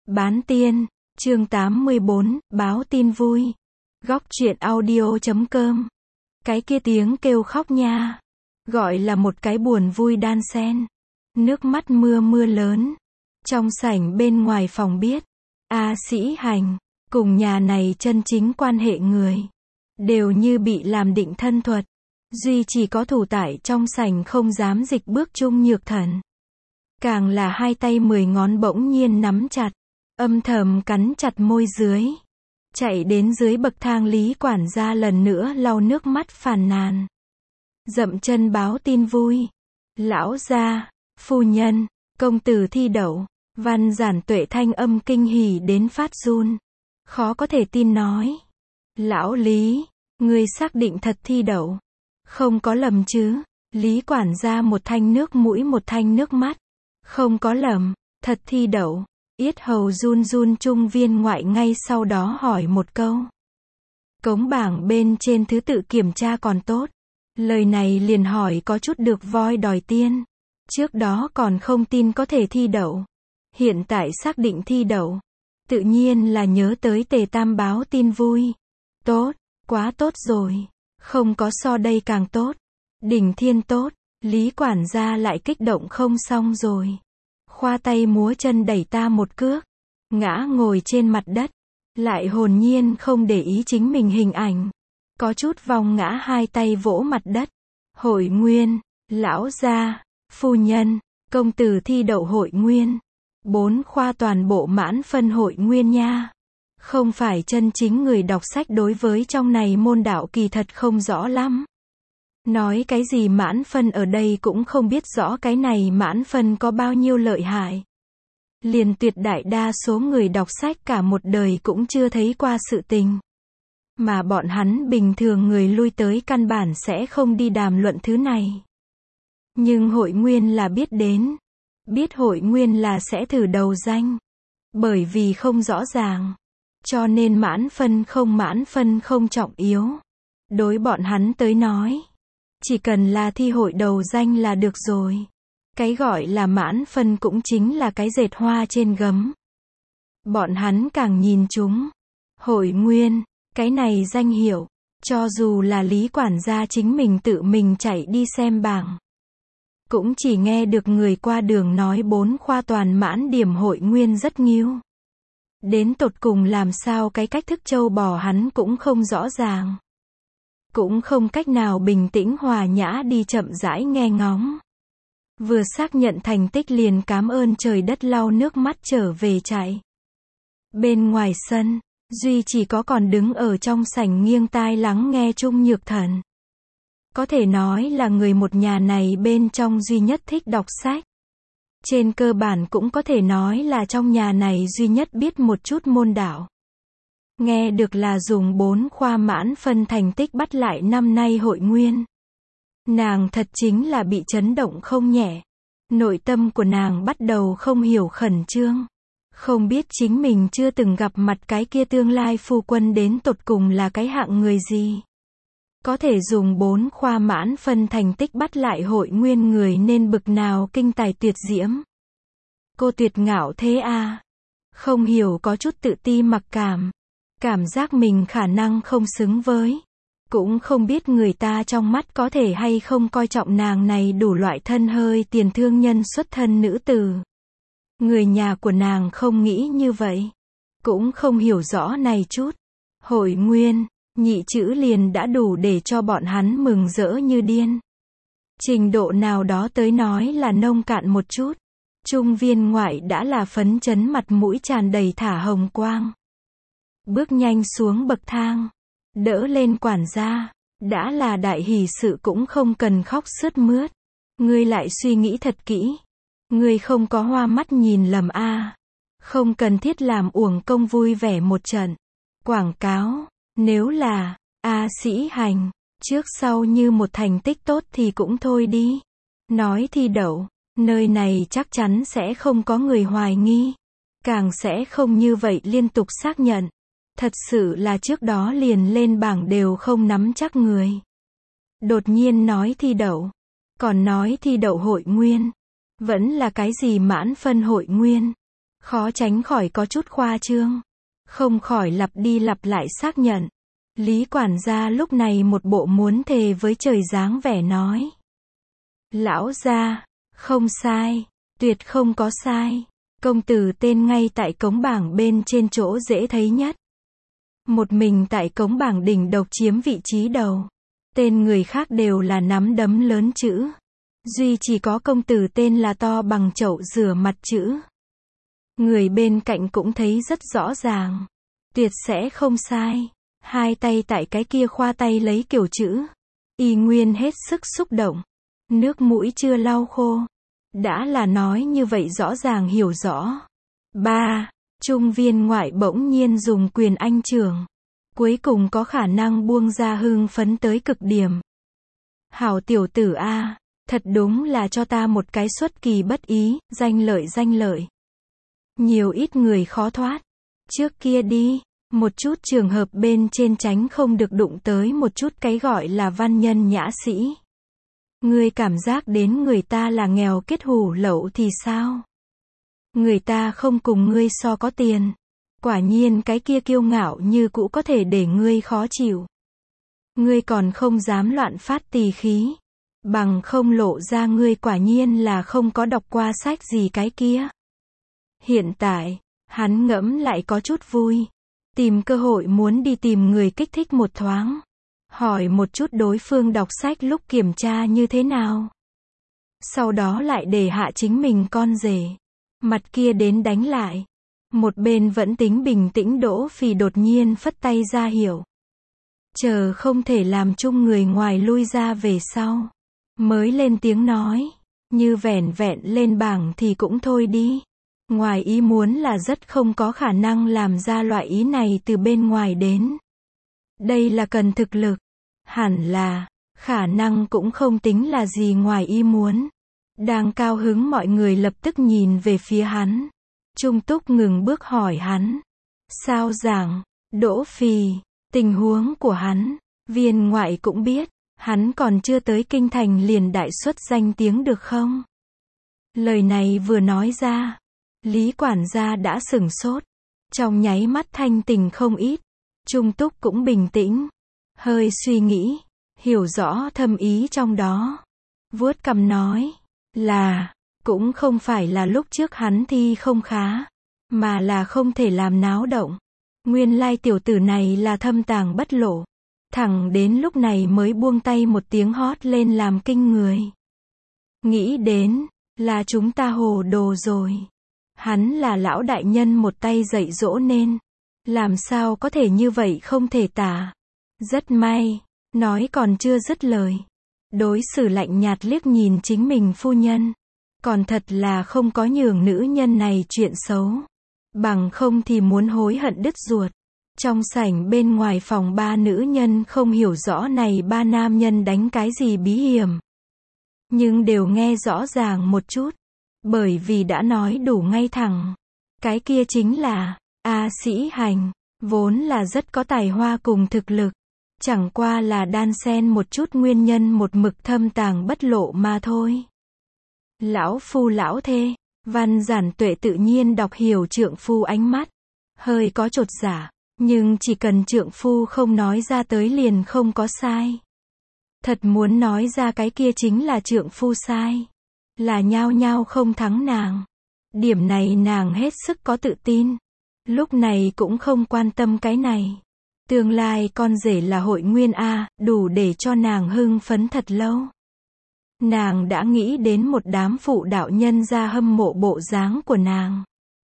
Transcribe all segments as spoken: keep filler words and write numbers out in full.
Bán tiên, chương tám mươi bốn, báo tin vui. Góc truyện audio chấm com. Cái kia tiếng kêu khóc nha. Gọi là một cái buồn vui đan xen. Nước mắt mưa mưa lớn. Trong sảnh bên ngoài phòng biết. A Sĩ Hành, cùng nhà này chân chính quan hệ người. Đều như bị làm định thân thuật. Duy chỉ có thủ tại trong sảnh không dám dịch bước chung Nhược Thần. Càng là hai tay mười ngón bỗng nhiên nắm chặt. Âm thầm cắn chặt môi dưới. Chạy đến dưới bậc thang Lý quản gia lần nữa lau nước mắt phàn nàn. Dậm chân báo tin vui. Lão gia, phu nhân, công tử thi đậu. Văn Giản Tuệ thanh âm kinh hỉ đến phát run. Khó có thể tin nói. Lão Lý, ngươi xác định thật thi đậu. Không có lầm chứ? Lý quản gia một thanh nước mũi một thanh nước mắt. Không có lầm, thật thi đậu. Yết hầu run run Trung Viên Ngoại ngay sau đó hỏi một câu. Cống bảng bên trên thứ tự kiểm tra còn tốt. Lời này liền hỏi có chút được voi đòi tiên. Trước đó còn không tin có thể thi đậu. Hiện tại xác định thi đậu. Tự nhiên là nhớ tới Tề Tam báo tin vui. Tốt, quá tốt rồi. Không có so đây càng tốt. Đỉnh thiên tốt. Lý quản gia lại kích động không xong rồi. Khoa tay múa chân đẩy ta một cước. Ngã ngồi trên mặt đất. Lại hồn nhiên không để ý chính mình hình ảnh. Có chút vòng ngã hai tay vỗ mặt đất. Hội nguyên, lão gia, phu nhân, công tử thi đậu hội nguyên. Bốn khoa toàn bộ mãn phân hội nguyên nha. Không phải chân chính người đọc sách đối với trong này môn đạo kỳ thật không rõ lắm. Nói cái gì mãn phân ở đây cũng không biết rõ cái này mãn phân có bao nhiêu lợi hại. Liền tuyệt đại đa số người đọc sách cả một đời cũng chưa thấy qua sự tình. Mà bọn hắn bình thường người lui tới căn bản sẽ không đi đàm luận thứ này. Nhưng hội nguyên là biết đến. Biết hội nguyên là sẽ thử đầu danh. Bởi vì không rõ ràng. Cho nên mãn phân không mãn phân không trọng yếu. Đối bọn hắn tới nói. Chỉ cần là thi hội đầu danh là được rồi. Cái gọi là mãn phân cũng chính là cái dệt hoa trên gấm. Bọn hắn càng nhìn chúng. Hội nguyên, cái này danh hiệu. Cho dù là Lý quản gia chính mình tự mình chạy đi xem bảng. Cũng chỉ nghe được người qua đường nói bốn khoa toàn mãn điểm hội nguyên rất nghiêu. Đến tột cùng làm sao cái cách thức châu bò hắn cũng không rõ ràng. Cũng không cách nào bình tĩnh hòa nhã đi chậm rãi nghe ngóng. Vừa xác nhận thành tích liền cám ơn trời đất lau nước mắt trở về chạy. Bên ngoài sân, Duy chỉ có còn đứng ở trong sảnh nghiêng tai lắng nghe Trung Nhược Thần. Có thể nói là người một nhà này bên trong duy nhất thích đọc sách. Trên cơ bản cũng có thể nói là trong nhà này duy nhất biết một chút môn đạo. Nghe được là dùng bốn khoa mãn phân thành tích bắt lại năm nay hội nguyên. Nàng thật chính là bị chấn động không nhẹ. Nội tâm của nàng bắt đầu không hiểu khẩn trương. Không biết chính mình chưa từng gặp mặt cái kia tương lai phu quân đến tột cùng là cái hạng người gì. Có thể dùng bốn khoa mãn phân thành tích bắt lại hội nguyên người nên bực nào kinh tài tuyệt diễm. Cô tuyệt ngạo thế à. Không hiểu có chút tự ti mặc cảm. Cảm giác mình khả năng không xứng với. Cũng không biết người ta trong mắt có thể hay không coi trọng nàng này đủ loại thân hơi tiền thương nhân xuất thân nữ tử. Người nhà của nàng không nghĩ như vậy. Cũng không hiểu rõ này chút. Hội nguyên, nhị chữ liền đã đủ để cho bọn hắn mừng rỡ như điên. Trình độ nào đó tới nói là nông cạn một chút. Trung Viên Ngoại đã là phấn chấn mặt mũi tràn đầy thả hồng quang. Bước nhanh xuống bậc thang. Đỡ lên quản gia. Đã là đại hỷ sự cũng không cần khóc sướt mướt. Ngươi lại suy nghĩ thật kỹ. Ngươi không có hoa mắt nhìn lầm a à. Không cần thiết làm uổng công vui vẻ một trận. Quảng cáo. Nếu là A Sĩ Hành. Trước sau như một thành tích tốt thì cũng thôi đi. Nói thi đậu. Nơi này chắc chắn sẽ không có người hoài nghi. Càng sẽ không như vậy liên tục xác nhận. Thật sự là trước đó liền lên bảng đều không nắm chắc người. Đột nhiên nói thi đậu. Còn nói thi đậu hội nguyên. Vẫn là cái gì mãn phân hội nguyên. Khó tránh khỏi có chút khoa trương. Không khỏi lặp đi lặp lại xác nhận. Lý quản gia lúc này một bộ muốn thề với trời dáng vẻ nói. Lão gia, không sai, tuyệt không có sai. Công tử tên ngay tại cống bảng bên trên chỗ dễ thấy nhất. Một mình tại cống bảng đỉnh độc chiếm vị trí đầu. Tên người khác đều là nắm đấm lớn chữ. Duy chỉ có công tử tên là to bằng chậu rửa mặt chữ. Người bên cạnh cũng thấy rất rõ ràng. Tuyệt sẽ không sai. Hai tay tại cái kia khoa tay lấy kiểu chữ. Y nguyên hết sức xúc động. Nước mũi chưa lau khô. Đã là nói như vậy rõ ràng hiểu rõ. Ba. Trung viên ngoại bỗng nhiên dùng quyền anh trưởng. Cuối cùng có khả năng buông ra hưng phấn tới cực điểm. Hảo tiểu tử a, thật đúng là cho ta một cái xuất kỳ bất ý, danh lợi danh lợi. Nhiều ít người khó thoát. Trước kia đi, một chút trường hợp bên trên tránh không được đụng tới một chút cái gọi là văn nhân nhã sĩ. Ngươi cảm giác đến người ta là nghèo kết hủ lậu thì sao? Người ta không cùng ngươi so có tiền. Quả nhiên cái kia kiêu ngạo như cũ có thể để ngươi khó chịu. Ngươi còn không dám loạn phát tỳ khí. Bằng không lộ ra ngươi quả nhiên là không có đọc qua sách gì cái kia. Hiện tại, hắn ngẫm lại có chút vui. Tìm cơ hội muốn đi tìm người kích thích một thoáng. Hỏi một chút đối phương đọc sách lúc kiểm tra như thế nào. Sau đó lại để hạ chính mình con rể. Mặt kia đến đánh lại. Một bên vẫn tính bình tĩnh Đỗ Phì đột nhiên phất tay ra hiệu. Chờ không thể làm chung người ngoài lui ra về sau. Mới lên tiếng nói. Như vẻn vẹn lên bảng thì cũng thôi đi. Ngoài ý muốn là rất không có khả năng làm ra loại ý này từ bên ngoài đến. Đây là cần thực lực. Hẳn là, khả năng cũng không tính là gì ngoài ý muốn. Đang cao hứng mọi người lập tức nhìn về phía hắn. Trung Túc ngừng bước hỏi hắn. Sao giảng, Đỗ Phì, tình huống của hắn, viên ngoại cũng biết, hắn còn chưa tới kinh thành liền đại xuất danh tiếng được không? Lời này vừa nói ra, Lý quản gia đã sửng sốt. Trong nháy mắt thanh tình không ít. Trung Túc cũng bình tĩnh. Hơi suy nghĩ, hiểu rõ thâm ý trong đó. Vuốt cằm nói, là, cũng không phải là lúc trước hắn thi không khá, mà là không thể làm náo động. Nguyên lai tiểu tử này là thâm tàng bất lộ. Thẳng đến lúc này mới buông tay một tiếng hót lên làm kinh người. Nghĩ đến, là chúng ta hồ đồ rồi. Hắn là lão đại nhân một tay dạy dỗ nên. Làm sao có thể như vậy không thể tả. Rất may, nói còn chưa dứt lời. Đối xử lạnh nhạt liếc nhìn chính mình phu nhân. Còn thật là không có nhường nữ nhân này chuyện xấu. Bằng không thì muốn hối hận đứt ruột. Trong sảnh bên ngoài phòng ba nữ nhân không hiểu rõ này ba nam nhân đánh cái gì bí hiểm. Nhưng đều nghe rõ ràng một chút. Bởi vì đã nói đủ ngay thẳng. Cái kia chính là, A Sĩ Hành, vốn là rất có tài hoa cùng thực lực. Chẳng qua là đan xen một chút nguyên nhân một mực thâm tàng bất lộ mà thôi. Lão phu lão thê, Văn Giản Tuệ tự nhiên đọc hiểu trượng phu ánh mắt. Hơi có chột dạ, nhưng chỉ cần trượng phu không nói ra tới liền không có sai. Thật muốn nói ra cái kia chính là trượng phu sai. Là nhao nhao không thắng nàng. Điểm này nàng hết sức có tự tin. Lúc này cũng không quan tâm cái này. Tương lai con rể là hội nguyên A, đủ để cho nàng hưng phấn thật lâu. Nàng đã nghĩ đến một đám phụ đạo nhân ra hâm mộ bộ dáng của nàng.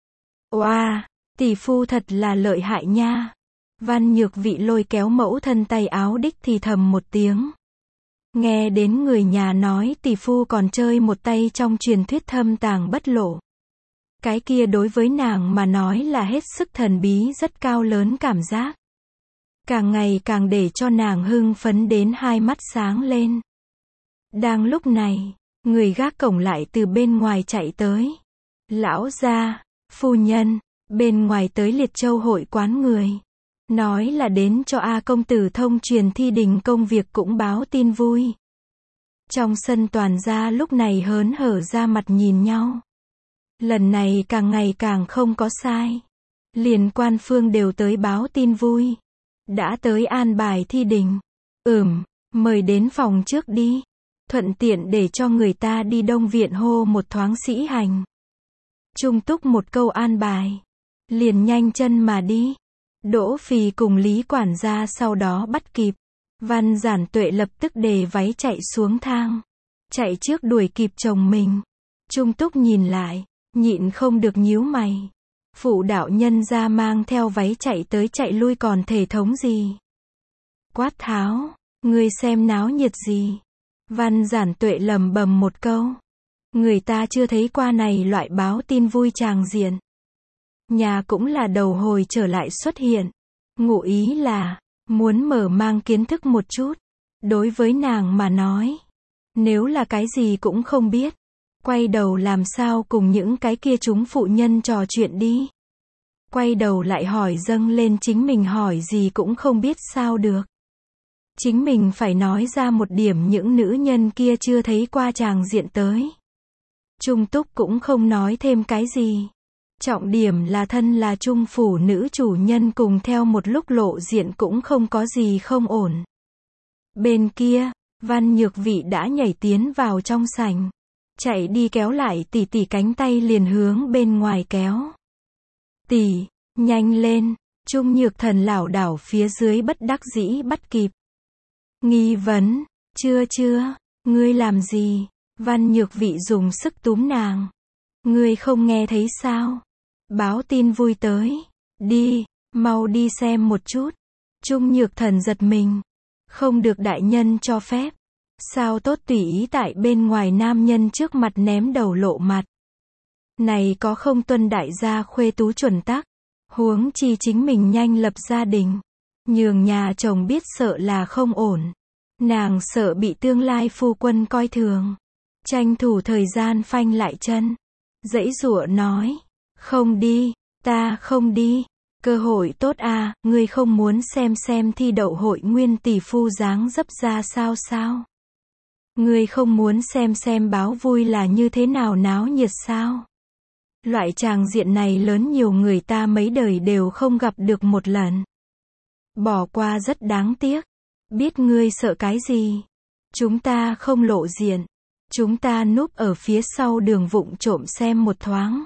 Oa, wow, tỷ phu thật là lợi hại nha. Văn Nhược Vị lôi kéo mẫu thân tay áo đích thì thầm một tiếng. Nghe đến người nhà nói tỷ phu còn chơi một tay trong truyền thuyết thâm tàng bất lộ. Cái kia đối với nàng mà nói là hết sức thần bí rất cao lớn cảm giác. Càng ngày càng để cho nàng hưng phấn đến hai mắt sáng lên. Đang lúc này, người gác cổng lại từ bên ngoài chạy tới. Lão gia, phu nhân, bên ngoài tới Liệt Châu hội quán người. Nói là đến cho A công tử thông truyền thi đình công việc cũng báo tin vui. Trong sân toàn gia lúc này hớn hở ra mặt nhìn nhau. Lần này càng ngày càng không có sai. Liền quan phương đều tới báo tin vui. Đã tới an bài thi đình. Ừm, mời đến phòng trước đi. Thuận tiện để cho người ta đi Đông Viện hô một thoáng sĩ hành. Trung Túc một câu an bài. Liền nhanh chân mà đi. Đỗ Phì cùng Lý quản gia sau đó bắt kịp. Văn Giản Tuệ lập tức đề váy chạy xuống thang. Chạy trước đuổi kịp chồng mình. Trung Túc nhìn lại, nhịn không được nhíu mày. Phụ đạo nhân ra mang theo váy chạy tới chạy lui còn thể thống gì. Quát tháo, ngươi xem náo nhiệt gì. Văn Giản Tuệ lầm bầm một câu. Người ta chưa thấy qua này loại báo tin vui tràng diện. Nhà cũng là đầu hồi trở lại xuất hiện. Ngụ ý là, muốn mở mang kiến thức một chút. Đối với nàng mà nói, nếu là cái gì cũng không biết, quay đầu làm sao cùng những cái kia chúng phụ nhân trò chuyện đi. Quay đầu lại hỏi dâng lên chính mình hỏi gì cũng không biết sao được. Chính mình phải nói ra một điểm những nữ nhân kia chưa thấy qua tràng diện tới. Trung Túc cũng không nói thêm cái gì. Trọng điểm là thân là trung phủ nữ chủ nhân cùng theo một lúc lộ diện cũng không có gì không ổn. Bên kia, Văn Nhược Vị đã nhảy tiến vào trong sảnh. Chạy đi kéo lại tỷ tỷ cánh tay liền hướng bên ngoài kéo. Tỷ, nhanh lên, Trung Nhược Thần lảo đảo phía dưới bất đắc dĩ bắt kịp. Nghi vấn, chưa chưa, ngươi làm gì? Văn Nhược Vị dùng sức túm nàng. Ngươi không nghe thấy sao? Báo tin vui tới. Đi, mau đi xem một chút. Trung Nhược Thần giật mình. Không được đại nhân cho phép. Sao tốt tùy ý tại bên ngoài nam nhân trước mặt ném đầu lộ mặt. Này có không tuân đại gia khuê tú chuẩn tắc. Huống chi chính mình nhanh lập gia đình. Nhường nhà chồng biết sợ là không ổn. Nàng sợ bị tương lai phu quân coi thường. Tranh thủ thời gian phanh lại chân. Dãy giụa nói. Không đi, ta không đi. Cơ hội tốt à, ngươi không muốn xem xem thi đậu hội nguyên tỷ phu dáng dấp ra sao sao? Ngươi không muốn xem xem báo vui là như thế nào náo nhiệt sao? Loại tràng diện này lớn nhiều người ta mấy đời đều không gặp được một lần. Bỏ qua rất đáng tiếc. Biết ngươi sợ cái gì? Chúng ta không lộ diện. Chúng ta núp ở phía sau đường vụng trộm xem một thoáng.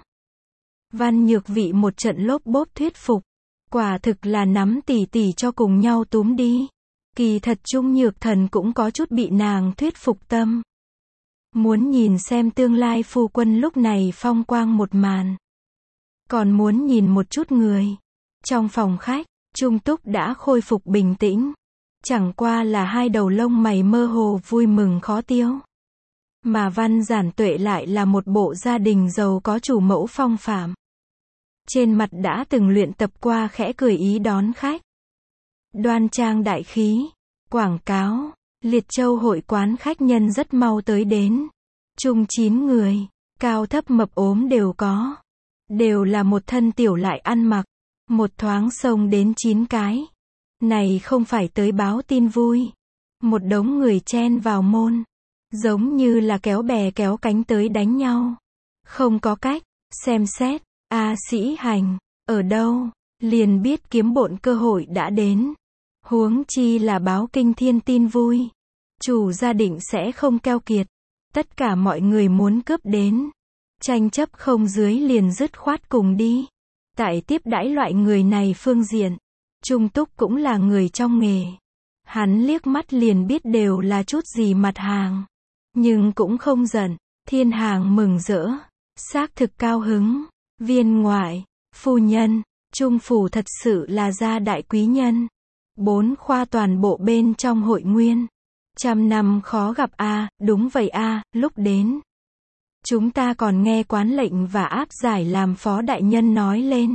Văn Nhược Vị một trận lốp bốp thuyết phục. Quả thực là nắm tỉ tỉ cho cùng nhau túm đi. Kỳ thật Trung Nhược Thần cũng có chút bị nàng thuyết phục tâm. Muốn nhìn xem tương lai phu quân lúc này phong quang một màn. Còn muốn nhìn một chút người. Trong phòng khách, Trung Túc đã khôi phục bình tĩnh. Chẳng qua là hai đầu lông mày mơ hồ vui mừng khó tiêu. Mà Văn Giản Tuệ lại là một bộ gia đình giàu có chủ mẫu phong phạm. Trên mặt đã từng luyện tập qua khẽ cười ý đón khách. Đoan trang đại khí. Quảng cáo. Liệt Châu hội quán khách nhân rất mau tới đến. Chung chín người. Cao thấp mập ốm đều có. Đều là một thân tiểu lại ăn mặc. Một thoáng xông đến chín cái. Này không phải tới báo tin vui. Một đống người chen vào môn. Giống như là kéo bè kéo cánh tới đánh nhau. Không có cách. Xem xét. A sĩ hành. Ở đâu? Liền biết kiếm bộn cơ hội đã đến. Huống chi là báo kinh thiên tin vui. Chủ gia định sẽ không keo kiệt. Tất cả mọi người muốn cướp đến. Tranh chấp không dưới liền dứt khoát cùng đi. Tại tiếp đãi loại người này phương diện. Trung Túc cũng là người trong nghề. Hắn liếc mắt liền biết đều là chút gì mặt hàng. Nhưng cũng không giận. Thiên hàng mừng rỡ. Xác thực cao hứng. Viên ngoại. Phu nhân. Trung phủ thật sự là gia đại quý nhân. Bốn khoa toàn bộ bên trong hội nguyên. Trăm năm khó gặp a à, đúng vậy a à, lúc đến. Chúng ta còn nghe quán lệnh và áp giải làm phó đại nhân nói lên.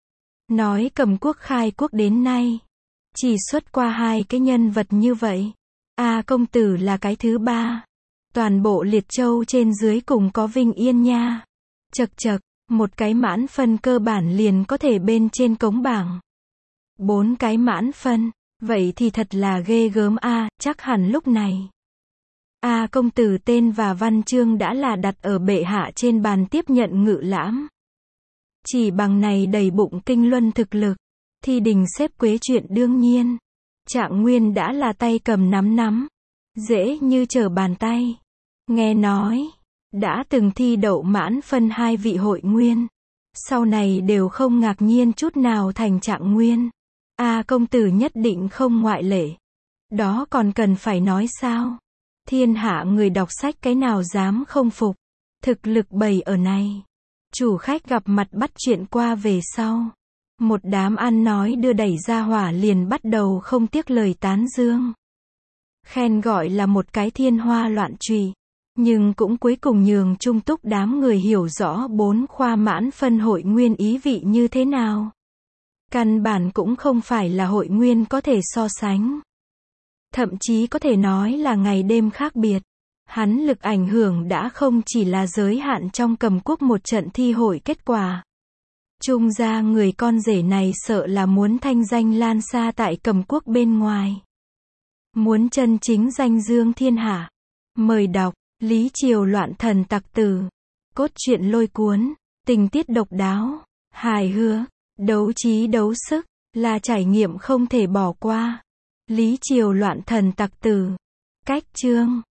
Nói cầm quốc khai quốc đến nay. Chỉ xuất qua hai cái nhân vật như vậy. A à, công tử là cái thứ ba. Toàn bộ Liệt Châu trên dưới cùng có Vinh Yên nha. Chật chật, một cái mãn phân cơ bản liền có thể bên trên cống bảng. Bốn cái mãn phân. Vậy thì thật là ghê gớm a à, chắc hẳn lúc này. A công tử tên và văn chương đã là đặt ở bệ hạ trên bàn tiếp nhận ngự lãm. Chỉ bằng này đầy bụng kinh luân thực lực, thi đình xếp quế chuyện đương nhiên. Trạng Nguyên đã là tay cầm nắm nắm, dễ như trở bàn tay. Nghe nói, đã từng thi đậu mãn phân hai vị hội nguyên. Sau này đều không ngạc nhiên chút nào thành Trạng Nguyên. A công tử nhất định không ngoại lệ. Đó còn cần phải nói sao? Thiên hạ người đọc sách cái nào dám không phục. Thực lực bày ở này. Chủ khách gặp mặt bắt chuyện qua về sau. Một đám ăn nói đưa đẩy ra hỏa liền bắt đầu không tiếc lời tán dương. Khen gọi là một cái thiên hoa loạn trùy. Nhưng cũng cuối cùng nhường trung túc đám người hiểu rõ bốn khoa mãn phân hội nguyên ý vị như thế nào. Căn bản cũng không phải là hội nguyên có thể so sánh. Thậm chí có thể nói là ngày đêm khác biệt. Hắn lực ảnh hưởng đã không chỉ là giới hạn trong Cầm Quốc một trận thi hội kết quả. Trung gia người con rể này sợ là muốn thanh danh lan xa tại Cầm Quốc bên ngoài. Muốn chân chính danh dương thiên hạ. Mời đọc, Lý Triều loạn thần tặc tử. Cốt truyện lôi cuốn, tình tiết độc đáo, hài hước, đấu trí đấu sức, là trải nghiệm không thể bỏ qua. Lý Triều loạn thần tặc tử. Cách chương